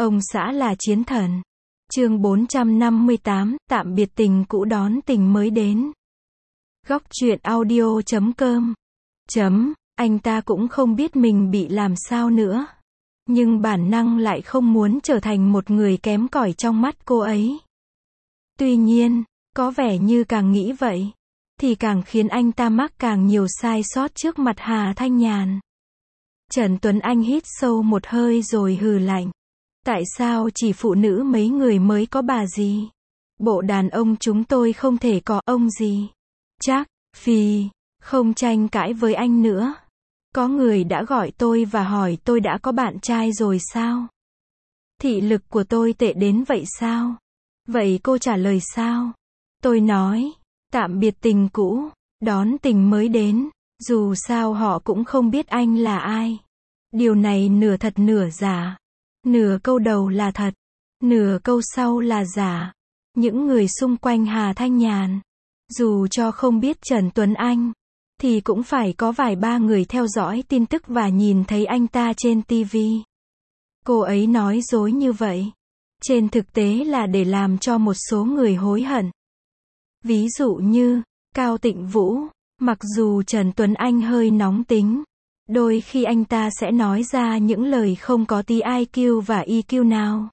Ông xã là chiến thần. Chương 458, tạm biệt tình cũ đón tình mới đến. Góc truyện audio.com. Anh ta cũng không biết mình bị làm sao nữa. Nhưng bản năng lại không muốn trở thành một người kém cỏi trong mắt cô ấy. Tuy nhiên, có vẻ như càng nghĩ vậy, thì càng khiến anh ta mắc càng nhiều sai sót trước mặt Hà Thanh Nhàn. Trần Tuấn Anh hít sâu một hơi rồi hừ lạnh. Tại sao chỉ phụ nữ mấy người mới có bà gì? Bộ đàn ông chúng tôi không thể có ông gì. Chắc, Phi, không tranh cãi với anh nữa. Có người đã gọi tôi và hỏi tôi đã có bạn trai rồi sao? Thị lực của tôi tệ đến vậy sao? Vậy cô trả lời sao? Tôi nói, tạm biệt tình cũ, đón tình mới đến. Dù sao họ cũng không biết anh là ai. Điều này nửa thật nửa giả. Nửa câu đầu là thật, nửa câu sau là giả. Những người xung quanh Hà Thanh Nhàn, dù cho không biết Trần Tuấn Anh, thì cũng phải có vài ba người theo dõi tin tức và nhìn thấy anh ta trên TV. Cô ấy nói dối như vậy, trên thực tế là để làm cho một số người hối hận. Ví dụ như, Cao Tịnh Vũ, mặc dù Trần Tuấn Anh hơi nóng tính, đôi khi anh ta sẽ nói ra những lời không có tí IQ và EQ nào.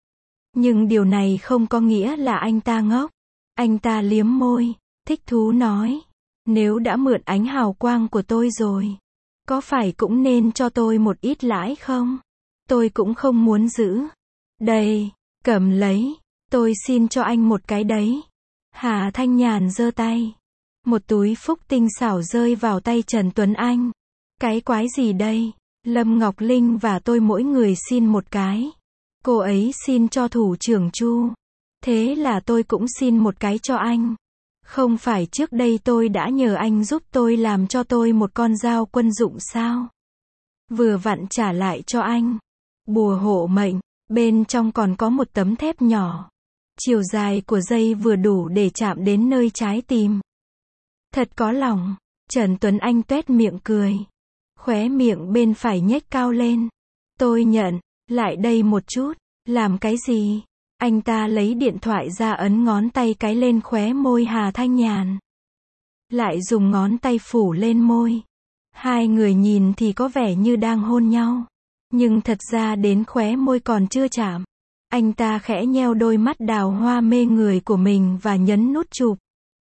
Nhưng điều này không có nghĩa là anh ta ngốc. Anh ta liếm môi, thích thú nói, nếu đã mượn ánh hào quang của tôi rồi, có phải cũng nên cho tôi một ít lãi không? Tôi cũng không muốn giữ. Đây, cầm lấy, tôi xin cho anh một cái đấy. Hà Thanh Nhàn giơ tay. Một túi phúc tinh xảo rơi vào tay Trần Tuấn Anh. Cái quái gì đây? Lâm Ngọc Linh và tôi mỗi người xin một cái. Cô ấy xin cho thủ trưởng Chu. Thế là tôi cũng xin một cái cho anh. Không phải trước đây tôi đã nhờ anh giúp tôi làm cho tôi một con dao quân dụng sao? Vừa vặn trả lại cho anh. Bùa hộ mệnh, bên trong còn có một tấm thép nhỏ. Chiều dài của dây vừa đủ để chạm đến nơi trái tim. Thật có lòng. Trần Tuấn Anh tuét miệng cười. Khóe miệng bên phải nhếch cao lên. Tôi nhận, lại đây một chút. Làm cái gì? Anh ta lấy điện thoại ra ấn ngón tay cái lên khóe môi Hà Thanh Nhàn. Lại dùng ngón tay phủ lên môi. Hai người nhìn thì có vẻ như đang hôn nhau. Nhưng thật ra đến khóe môi còn chưa chạm. Anh ta khẽ nheo đôi mắt đào hoa mê người của mình và nhấn nút chụp.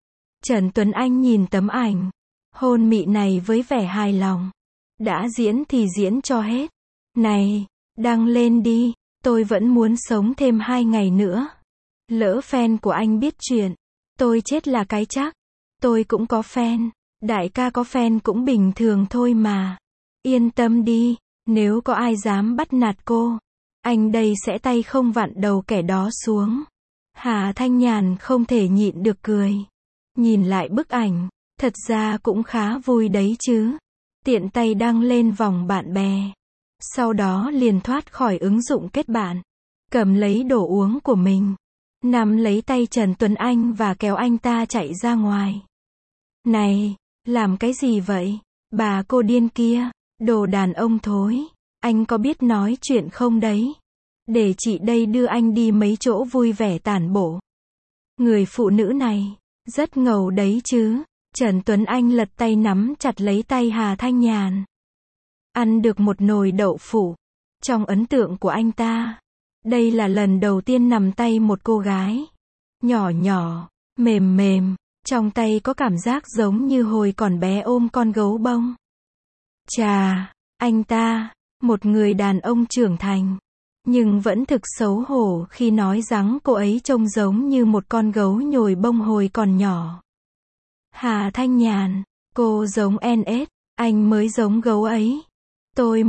Trần Tuấn Anh nhìn tấm ảnh hôn mị này với vẻ hài lòng. Đã diễn thì diễn cho hết. Này, đăng lên đi, tôi vẫn muốn sống thêm 2 ngày nữa. Lỡ fan của anh biết chuyện, tôi chết là cái chắc. Tôi cũng có fan, đại ca có fan cũng bình thường thôi mà. Yên tâm đi, nếu có ai dám bắt nạt cô, anh đây sẽ tay không vặn đầu kẻ đó xuống. Hà Thanh Nhàn không thể nhịn được cười. Nhìn lại bức ảnh, thật ra cũng khá vui đấy chứ. Tiện tay đăng lên vòng bạn bè. Sau đó liền thoát khỏi ứng dụng kết bạn. Cầm lấy đồ uống của mình. Nắm lấy tay Trần Tuấn Anh và kéo anh ta chạy ra ngoài. Này, làm cái gì vậy? Bà cô điên kia, đồ đàn ông thối. Anh có biết nói chuyện không đấy? Để chị đây đưa anh đi mấy chỗ vui vẻ tản bộ. Người phụ nữ này, rất ngầu đấy chứ. Trần Tuấn Anh lật tay nắm chặt lấy tay Hà Thanh Nhàn. Ăn được một nồi đậu phụ. Trong ấn tượng của anh ta, đây là lần đầu tiên nằm tay một cô gái. Nhỏ nhỏ, mềm mềm, trong tay có cảm giác giống như hồi còn bé ôm con gấu bông. Chà, anh ta, một người đàn ông trưởng thành, nhưng vẫn thực xấu hổ khi nói rằng cô ấy trông giống như một con gấu nhồi bông hồi còn nhỏ. Hà Thanh Nhàn, cô giống NS, anh mới giống gấu ấy. Tôi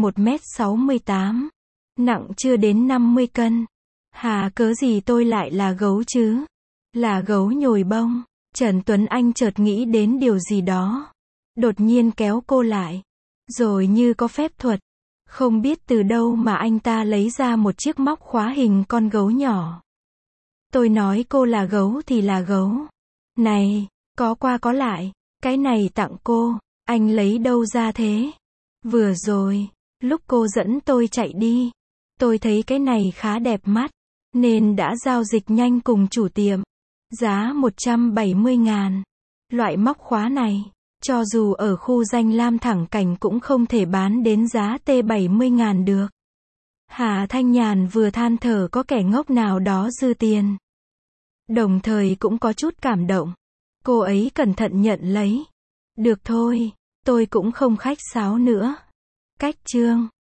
1m68, nặng chưa đến 50 cân. Hà cớ gì tôi lại là gấu chứ? Là gấu nhồi bông. Trần Tuấn Anh chợt nghĩ đến điều gì đó. Đột nhiên kéo cô lại. Rồi như có phép thuật. Không biết từ đâu mà anh ta lấy ra một chiếc móc khóa hình con gấu nhỏ. Tôi nói cô là gấu thì là gấu. Này, có qua có lại. Cái này tặng cô. Anh lấy đâu ra thế? Vừa rồi, lúc cô dẫn tôi chạy đi, Tôi thấy cái này khá đẹp mắt, nên đã giao dịch nhanh cùng chủ tiệm. Giá 170.000. Loại móc khóa này, cho dù ở khu danh lam thẳng cảnh cũng không thể bán đến giá T70.000 được. Hà Thanh Nhàn vừa than thở có kẻ ngốc nào đó dư tiền. Đồng thời cũng có chút cảm động. Cô ấy cẩn thận nhận lấy. Được thôi, tôi cũng không khách sáo nữa. Cách chương